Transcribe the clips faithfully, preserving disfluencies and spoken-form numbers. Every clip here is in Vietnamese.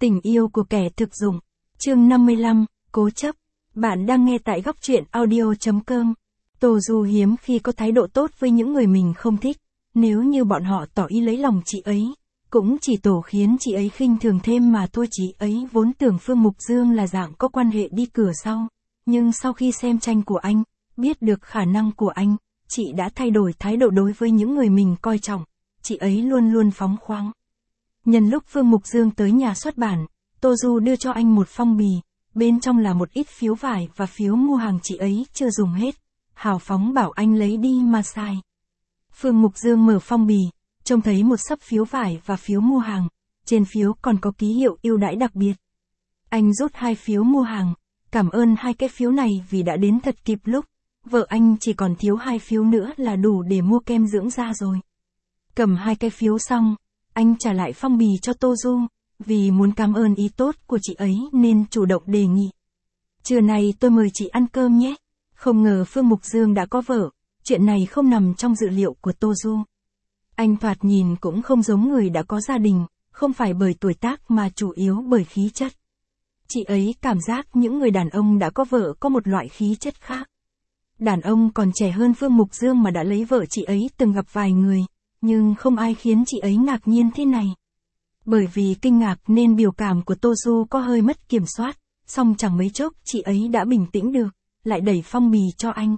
Tình yêu của kẻ thực dụng. Chương năm mươi lăm, cố chấp. Bạn đang nghe tại góc truyện audio chấm com. Tô Du hiếm khi có thái độ tốt với những người mình không thích. Nếu như bọn họ tỏ ý lấy lòng chị ấy, cũng chỉ tổ khiến chị ấy khinh thường thêm mà thôi. Chị ấy vốn tưởng Phương Mục Dương là dạng có quan hệ đi cửa sau. Nhưng sau khi xem tranh của anh, biết được khả năng của anh, chị đã thay đổi thái độ đối với những người mình coi trọng. Chị ấy luôn luôn phóng khoáng. Nhân lúc Phương Mục Dương tới nhà xuất bản, Tô Du đưa cho anh một phong bì, bên trong là một ít phiếu vải và phiếu mua hàng chị ấy chưa dùng hết, hào phóng bảo anh lấy đi mà xài. Phương Mục Dương mở phong bì, trông thấy một xấp phiếu vải và phiếu mua hàng, trên phiếu còn có ký hiệu ưu đãi đặc biệt. Anh rút hai phiếu mua hàng, cảm ơn hai cái phiếu này vì đã đến thật kịp lúc, vợ anh chỉ còn thiếu hai phiếu nữa là đủ để mua kem dưỡng da rồi. Cầm hai cái phiếu xong, anh trả lại phong bì cho Tô Du, vì muốn cảm ơn ý tốt của chị ấy nên chủ động đề nghị. Trưa nay tôi mời chị ăn cơm nhé. Không ngờ Phương Mục Dương đã có vợ, chuyện này không nằm trong dự liệu của Tô Du. Anh thoạt nhìn cũng không giống người đã có gia đình, không phải bởi tuổi tác mà chủ yếu bởi khí chất. Chị ấy cảm giác những người đàn ông đã có vợ có một loại khí chất khác. Đàn ông còn trẻ hơn Phương Mục Dương mà đã lấy vợ chị ấy từng gặp vài người. Nhưng không ai khiến chị ấy ngạc nhiên thế này. Bởi vì kinh ngạc nên biểu cảm của Tô Du có hơi mất kiểm soát, song chẳng mấy chốc chị ấy đã bình tĩnh được, lại đẩy phong bì cho anh.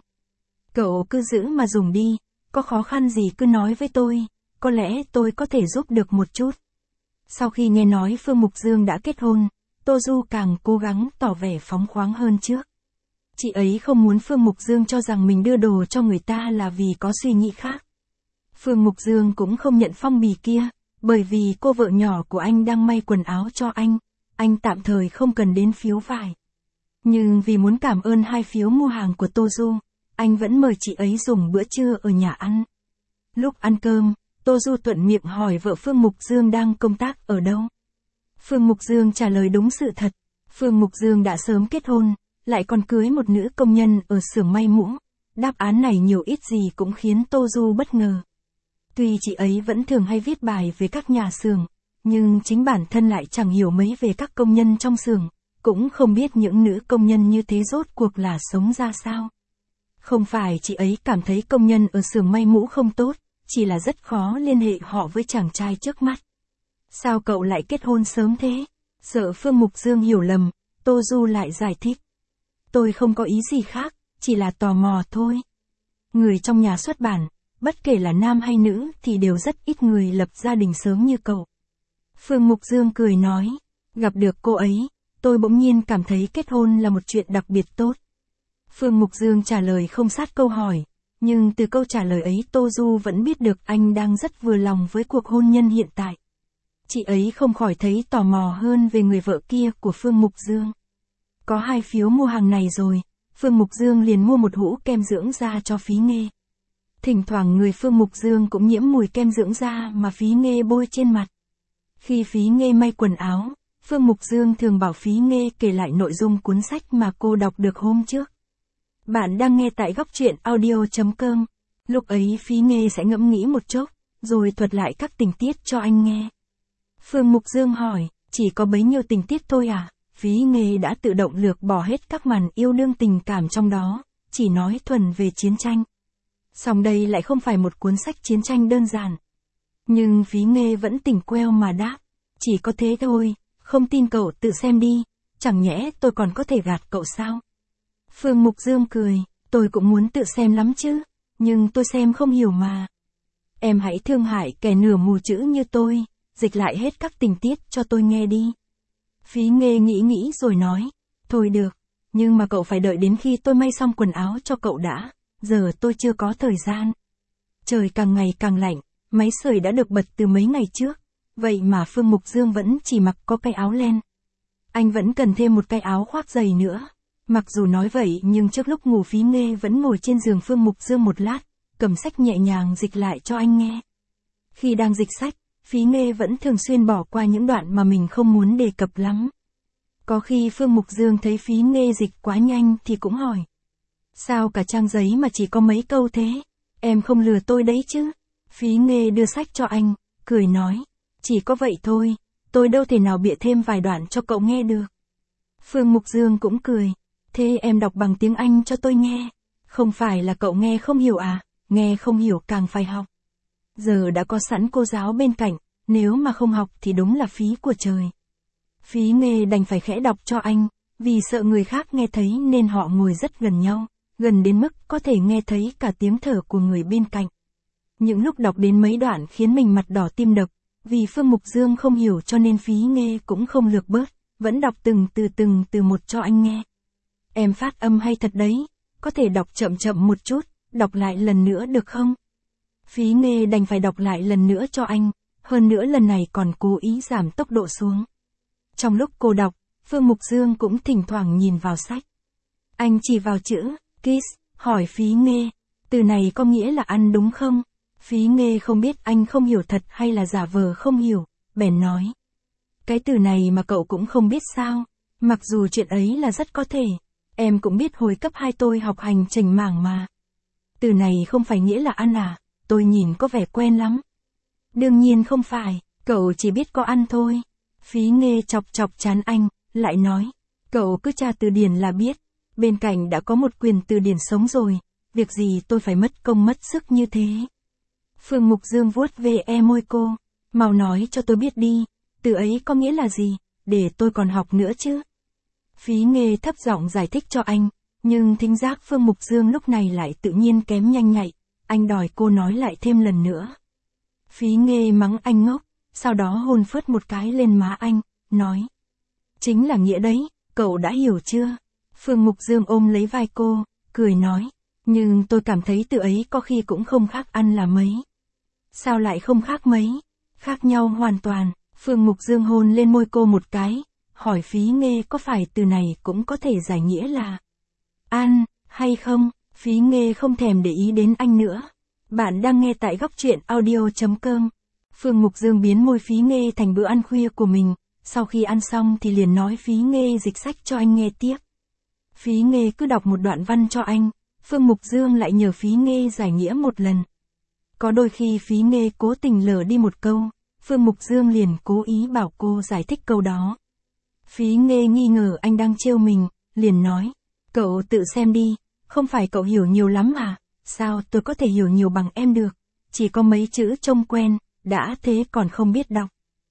Cậu cứ giữ mà dùng đi, có khó khăn gì cứ nói với tôi, có lẽ tôi có thể giúp được một chút. Sau khi nghe nói Phương Mục Dương đã kết hôn, Tô Du càng cố gắng tỏ vẻ phóng khoáng hơn trước. Chị ấy không muốn Phương Mục Dương cho rằng mình đưa đồ cho người ta là vì có suy nghĩ khác. Phương Mục Dương cũng không nhận phong bì kia, bởi vì cô vợ nhỏ của anh đang may quần áo cho anh, anh tạm thời không cần đến phiếu vải. Nhưng vì muốn cảm ơn hai phiếu mua hàng của Tô Du, anh vẫn mời chị ấy dùng bữa trưa ở nhà ăn. Lúc ăn cơm, Tô Du thuận miệng hỏi vợ Phương Mục Dương đang công tác ở đâu. Phương Mục Dương trả lời đúng sự thật, Phương Mục Dương đã sớm kết hôn, lại còn cưới một nữ công nhân ở xưởng may mũ. Đáp án này nhiều ít gì cũng khiến Tô Du bất ngờ. Tuy chị ấy vẫn thường hay viết bài về các nhà xưởng, nhưng chính bản thân lại chẳng hiểu mấy về các công nhân trong xưởng, cũng không biết những nữ công nhân như thế rốt cuộc là sống ra sao. Không phải chị ấy cảm thấy công nhân ở xưởng may mũ không tốt, chỉ là rất khó liên hệ họ với chàng trai trước mắt. Sao cậu lại kết hôn sớm thế? Sợ Phương Mục Dương hiểu lầm, Tô Du lại giải thích. Tôi không có ý gì khác, chỉ là tò mò thôi. Người trong nhà xuất bản, bất kể là nam hay nữ thì đều rất ít người lập gia đình sớm như cậu. Phương Mục Dương cười nói, gặp được cô ấy, tôi bỗng nhiên cảm thấy kết hôn là một chuyện đặc biệt tốt. Phương Mục Dương trả lời không sát câu hỏi, nhưng từ câu trả lời ấy Tô Du vẫn biết được anh đang rất vừa lòng với cuộc hôn nhân hiện tại. Chị ấy không khỏi thấy tò mò hơn về người vợ kia của Phương Mục Dương. Có hai phiếu mua hàng này rồi, Phương Mục Dương liền mua một hũ kem dưỡng da cho Phí Nghê. Thỉnh thoảng người Phương Mục Dương cũng nhiễm mùi kem dưỡng da mà Phí Nghê bôi trên mặt. Khi Phí Nghê may quần áo, Phương Mục Dương thường bảo Phí Nghê kể lại nội dung cuốn sách mà cô đọc được hôm trước. Bạn đang nghe tại góc truyện audio chấm com. Lúc ấy Phí Nghê sẽ ngẫm nghĩ một chốc, rồi thuật lại các tình tiết cho anh nghe. Phương Mục Dương hỏi, chỉ có bấy nhiêu tình tiết thôi à? Phí Nghê đã tự động lược bỏ hết các màn yêu đương tình cảm trong đó, chỉ nói thuần về chiến tranh. Song đây lại không phải một cuốn sách chiến tranh đơn giản. Nhưng Phí Nghê vẫn tỉnh queo mà đáp, chỉ có thế thôi, không tin cậu tự xem đi, chẳng nhẽ tôi còn có thể gạt cậu sao? Phương Mục Dương cười, tôi cũng muốn tự xem lắm chứ, nhưng tôi xem không hiểu mà. Em hãy thương hại kẻ nửa mù chữ như tôi, dịch lại hết các tình tiết cho tôi nghe đi. Phí Nghê nghĩ nghĩ rồi nói, thôi được, nhưng mà cậu phải đợi đến khi tôi may xong quần áo cho cậu đã. Giờ tôi chưa có thời gian. Trời càng ngày càng lạnh, máy sưởi đã được bật từ mấy ngày trước. Vậy mà Phương Mục Dương vẫn chỉ mặc có cái áo len. Anh vẫn cần thêm một cái áo khoác dày nữa. Mặc dù nói vậy nhưng trước lúc ngủ Phí Nghê vẫn ngồi trên giường Phương Mục Dương một lát, cầm sách nhẹ nhàng dịch lại cho anh nghe. Khi đang dịch sách, Phí Nghê vẫn thường xuyên bỏ qua những đoạn mà mình không muốn đề cập lắm. Có khi Phương Mục Dương thấy Phí Nghê dịch quá nhanh thì cũng hỏi. Sao cả trang giấy mà chỉ có mấy câu thế? Em không lừa tôi đấy chứ? Phí Nghê đưa sách cho anh, cười nói. Chỉ có vậy thôi, tôi đâu thể nào bịa thêm vài đoạn cho cậu nghe được. Phương Mục Dương cũng cười. Thế em đọc bằng tiếng Anh cho tôi nghe. Không phải là cậu nghe không hiểu à, nghe không hiểu càng phải học. Giờ đã có sẵn cô giáo bên cạnh, nếu mà không học thì đúng là phí của trời. Phí Nghê đành phải khẽ đọc cho anh, vì sợ người khác nghe thấy nên họ ngồi rất gần nhau, gần đến mức có thể nghe thấy cả tiếng thở của người bên cạnh. Những lúc đọc đến mấy đoạn khiến mình mặt đỏ tim đập, vì Phương Mục Dương không hiểu cho nên Phí Nghê cũng không lược bớt, vẫn đọc từng từ từng từ một cho anh nghe. Em phát âm hay thật đấy, có thể đọc chậm chậm một chút, đọc lại lần nữa được không? Phí Nghê đành phải đọc lại lần nữa cho anh, hơn nữa lần này còn cố ý giảm tốc độ xuống. Trong lúc cô đọc, Phương Mục Dương cũng thỉnh thoảng nhìn vào sách. Anh chỉ vào chữ kiss, hỏi Phí Nghê, từ này có nghĩa là ăn đúng không? Phí Nghê không biết anh không hiểu thật hay là giả vờ không hiểu, bèn nói. Cái từ này mà cậu cũng không biết sao, mặc dù chuyện ấy là rất có thể, em cũng biết hồi cấp hai tôi học hành chành mảng mà. Từ này không phải nghĩa là ăn à, tôi nhìn có vẻ quen lắm. Đương nhiên không phải, cậu chỉ biết có ăn thôi. Phí Nghê chọc chọc trán anh, lại nói, cậu cứ tra từ điển là biết, bên cạnh đã có một quyền từ điển sống rồi, việc gì tôi phải mất công mất sức như thế. Phương Mục Dương vuốt về e môi cô, mau nói cho tôi biết đi, từ ấy có nghĩa là gì, để tôi còn học nữa chứ. Phí Nghê thấp giọng giải thích cho anh, nhưng thính giác Phương Mục Dương lúc này lại tự nhiên kém nhanh nhạy, anh đòi cô nói lại thêm lần nữa. Phí Nghê mắng anh ngốc, sau đó hôn phớt một cái lên má anh, nói. Chính là nghĩa đấy, cậu đã hiểu chưa? Phương Mục Dương ôm lấy vai cô, cười nói, nhưng tôi cảm thấy từ ấy có khi cũng không khác ăn là mấy. Sao lại không khác mấy? Khác nhau hoàn toàn. Phương Mục Dương hôn lên môi cô một cái, hỏi Phí Nghê có phải từ này cũng có thể giải nghĩa là ăn, hay không? Phí Nghê không thèm để ý đến anh nữa. Bạn đang nghe tại góc truyện audio chấm com. Phương Mục Dương biến môi Phí Nghê thành bữa ăn khuya của mình, sau khi ăn xong thì liền nói Phí Nghê dịch sách cho anh nghe tiếp. Phí Nghê cứ đọc một đoạn văn cho anh, Phương Mục Dương lại nhờ Phí Nghê giải nghĩa một lần. Có đôi khi Phí Nghê cố tình lờ đi một câu, Phương Mục Dương liền cố ý bảo cô giải thích câu đó. Phí Nghê nghi ngờ anh đang trêu mình, liền nói, cậu tự xem đi, không phải cậu hiểu nhiều lắm à, sao tôi có thể hiểu nhiều bằng em được, chỉ có mấy chữ trông quen, đã thế còn không biết đọc.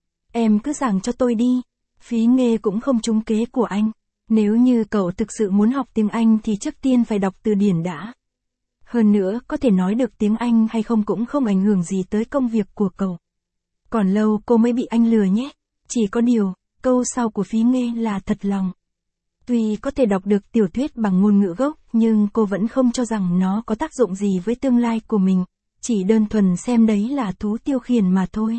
Em cứ giảng cho tôi đi. Phí Nghê cũng không trúng kế của anh. Nếu như cậu thực sự muốn học tiếng Anh thì trước tiên phải đọc từ điển đã. Hơn nữa, có thể nói được tiếng Anh hay không cũng không ảnh hưởng gì tới công việc của cậu. Còn lâu cô mới bị anh lừa nhé. Chỉ có điều, câu sau của Phí Nghê là thật lòng. Tuy có thể đọc được tiểu thuyết bằng ngôn ngữ gốc, nhưng cô vẫn không cho rằng nó có tác dụng gì với tương lai của mình. Chỉ đơn thuần xem đấy là thú tiêu khiển mà thôi.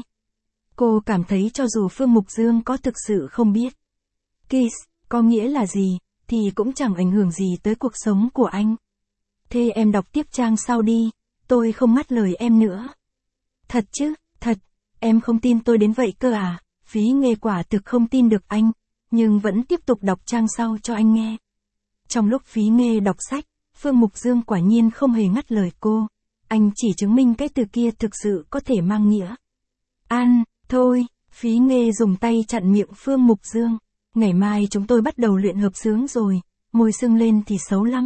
Cô cảm thấy cho dù Phương Mục Dương có thực sự không biết kiss có nghĩa là gì, thì cũng chẳng ảnh hưởng gì tới cuộc sống của anh. Thế em đọc tiếp trang sau đi, tôi không ngắt lời em nữa. Thật chứ, thật, em không tin tôi đến vậy cơ à? Phí Nghê quả thực không tin được anh, nhưng vẫn tiếp tục đọc trang sau cho anh nghe. Trong lúc Phí Nghê đọc sách, Phương Mục Dương quả nhiên không hề ngắt lời cô. Anh chỉ chứng minh cái từ kia thực sự có thể mang nghĩa ăn. Thôi, Phí Nghê dùng tay chặn miệng Phương Mục Dương. Ngày mai chúng tôi bắt đầu luyện hợp xướng rồi, môi sưng lên thì xấu lắm.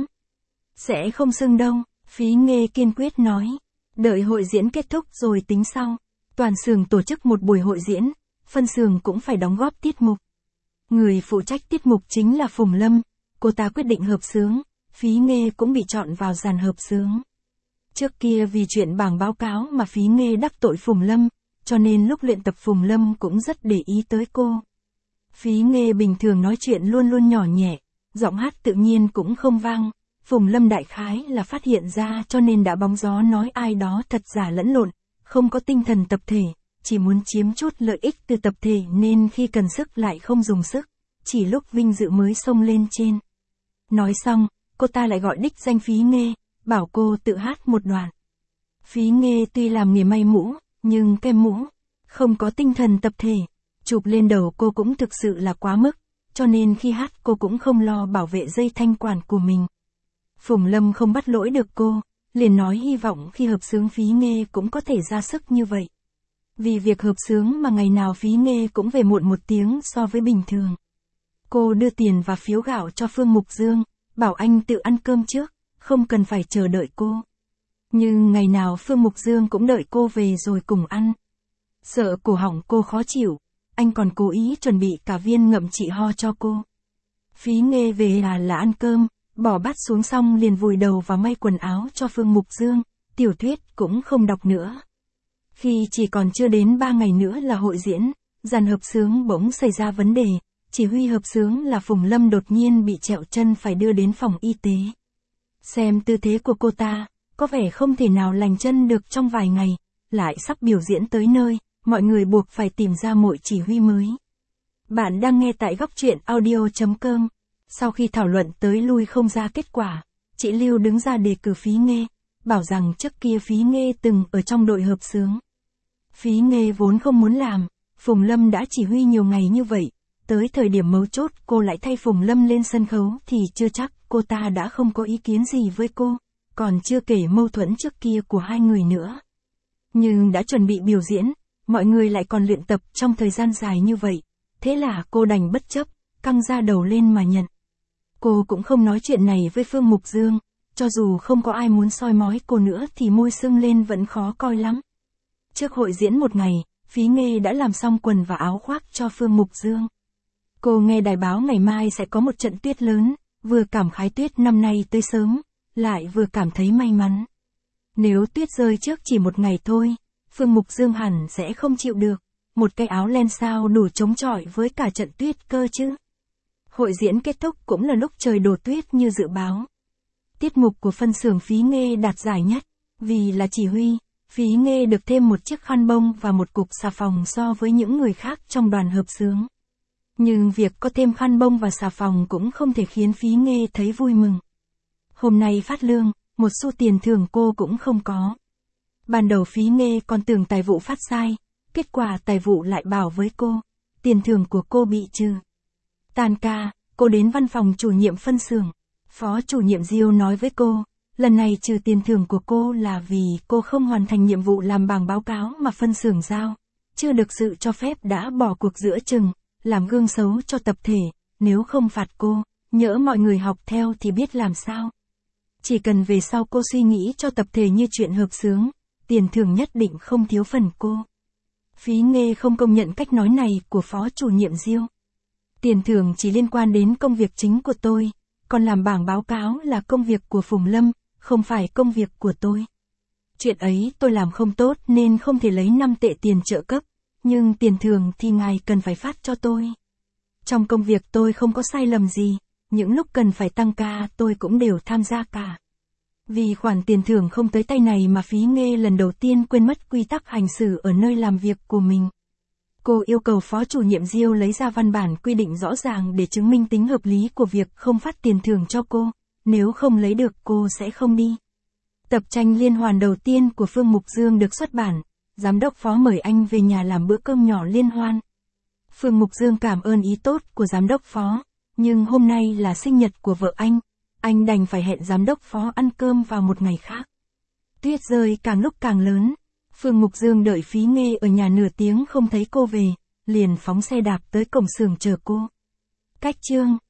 Sẽ không sưng đâu, Phí Nghê kiên quyết nói. Đợi hội diễn kết thúc rồi tính sau. Toàn xưởng tổ chức một buổi hội diễn, phân xưởng cũng phải đóng góp tiết mục. Người phụ trách tiết mục chính là Phùng Lâm, cô ta quyết định hợp xướng, Phí Nghê cũng bị chọn vào dàn hợp xướng. Trước kia vì chuyện bảng báo cáo mà Phí Nghê đắc tội Phùng Lâm, cho nên lúc luyện tập Phùng Lâm cũng rất để ý tới cô. Phí Nghê bình thường nói chuyện luôn luôn nhỏ nhẹ, giọng hát tự nhiên cũng không vang. Phùng Lâm đại khái là phát hiện ra cho nên đã bóng gió nói ai đó thật giả lẫn lộn, không có tinh thần tập thể, chỉ muốn chiếm chút lợi ích từ tập thể nên khi cần sức lại không dùng sức, chỉ lúc vinh dự mới xông lên trên. Nói xong, cô ta lại gọi đích danh Phí Nghê, bảo cô tự hát một đoạn. Phí Nghê tuy làm nghề may mũ, nhưng kem mũ, không có tinh thần tập thể, chụp lên đầu cô cũng thực sự là quá mức, cho nên khi hát cô cũng không lo bảo vệ dây thanh quản của mình. Phùng Lâm không bắt lỗi được cô, liền nói hy vọng khi hợp xướng Phí Nghê cũng có thể ra sức như vậy. Vì việc hợp xướng mà ngày nào Phí Nghê cũng về muộn một tiếng so với bình thường. Cô đưa tiền và phiếu gạo cho Phương Mục Dương, bảo anh tự ăn cơm trước, không cần phải chờ đợi cô. Nhưng ngày nào Phương Mục Dương cũng đợi cô về rồi cùng ăn. Sợ cổ họng cô khó chịu, anh còn cố ý chuẩn bị cả viên ngậm trị ho cho cô. Phí Nghê về là là ăn cơm, bỏ bát xuống xong liền vùi đầu vào may quần áo cho Phương Mục Dương, tiểu thuyết cũng không đọc nữa. Khi chỉ còn chưa đến ba ngày nữa là hội diễn, dàn hợp xướng bỗng xảy ra vấn đề, chỉ huy hợp xướng là Phùng Lâm đột nhiên bị trẹo chân phải đưa đến phòng y tế. Xem tư thế của cô ta, có vẻ không thể nào lành chân được trong vài ngày, lại sắp biểu diễn tới nơi, mọi người buộc phải tìm ra mỗi chỉ huy mới. Bạn đang nghe tại góc truyện audio chấm com. Sau khi thảo luận tới lui không ra kết quả, chị Lưu đứng ra đề cử Phí Nghê, bảo rằng trước kia Phí Nghê từng ở trong đội hợp xướng. Phí Nghê vốn không muốn làm, Phùng Lâm đã chỉ huy nhiều ngày như vậy, tới thời điểm mấu chốt cô lại thay Phùng Lâm lên sân khấu thì chưa chắc cô ta đã không có ý kiến gì với cô, còn chưa kể mâu thuẫn trước kia của hai người nữa. Nhưng đã chuẩn bị biểu diễn, mọi người lại còn luyện tập trong thời gian dài như vậy, thế là cô đành bất chấp, căng ra đầu lên mà nhận. Cô cũng không nói chuyện này với Phương Mục Dương, cho dù không có ai muốn soi mói cô nữa thì môi sưng lên vẫn khó coi lắm. Trước hội diễn một ngày, Phí Nghê đã làm xong quần và áo khoác cho Phương Mục Dương. Cô nghe đài báo ngày mai sẽ có một trận tuyết lớn, vừa cảm khái tuyết năm nay tới sớm, lại vừa cảm thấy may mắn. Nếu tuyết rơi trước chỉ một ngày thôi, Phương Mục Dương hẳn sẽ không chịu được, một cái áo len sao đủ chống chọi với cả trận tuyết cơ chứ. Hội diễn kết thúc cũng là lúc trời đổ tuyết như dự báo. Tiết mục của phân xưởng Phí Nghê đạt giải nhất, vì là chỉ huy, Phí Nghê được thêm một chiếc khăn bông và một cục xà phòng so với những người khác trong đoàn hợp xướng. Nhưng việc có thêm khăn bông và xà phòng cũng không thể khiến Phí Nghê thấy vui mừng. Hôm nay phát lương, một xu tiền thưởng cô cũng không có. Ban đầu Phí Nghê còn tưởng tài vụ phát sai, kết quả tài vụ lại bảo với cô, tiền thưởng của cô bị trừ. Tan ca, cô đến văn phòng chủ nhiệm phân xưởng. Phó chủ nhiệm Diêu nói với cô, lần này trừ tiền thưởng của cô là vì cô không hoàn thành nhiệm vụ làm bảng báo cáo mà phân xưởng giao, chưa được sự cho phép đã bỏ cuộc giữa chừng, làm gương xấu cho tập thể, nếu không phạt cô, nhỡ mọi người học theo thì biết làm sao. Chỉ cần về sau cô suy nghĩ cho tập thể như chuyện hợp xướng, tiền thưởng nhất định không thiếu phần cô. Phí Nghê không công nhận cách nói này của phó chủ nhiệm Diêu. Tiền thưởng chỉ liên quan đến công việc chính của tôi, còn làm bảng báo cáo là công việc của Phùng Lâm, không phải công việc của tôi. Chuyện ấy tôi làm không tốt nên không thể lấy năm tệ tiền trợ cấp, nhưng tiền thưởng thì ngài cần phải phát cho tôi. Trong công việc tôi không có sai lầm gì, những lúc cần phải tăng ca tôi cũng đều tham gia cả. Vì khoản tiền thưởng không tới tay này mà Phí Nghê lần đầu tiên quên mất quy tắc hành xử ở nơi làm việc của mình. Cô yêu cầu phó chủ nhiệm Diêu lấy ra văn bản quy định rõ ràng để chứng minh tính hợp lý của việc không phát tiền thưởng cho cô, nếu không lấy được cô sẽ không đi. Tập tranh liên hoàn đầu tiên của Phương Mục Dương được xuất bản, giám đốc phó mời anh về nhà làm bữa cơm nhỏ liên hoan. Phương Mục Dương cảm ơn ý tốt của giám đốc phó, nhưng hôm nay là sinh nhật của vợ anh, anh đành phải hẹn giám đốc phó ăn cơm vào một ngày khác. Tuyết rơi càng lúc càng lớn. Phương Mục Dương đợi Phí Nghê ở nhà nửa tiếng không thấy cô về, liền phóng xe đạp tới cổng xưởng chờ cô. Cách chương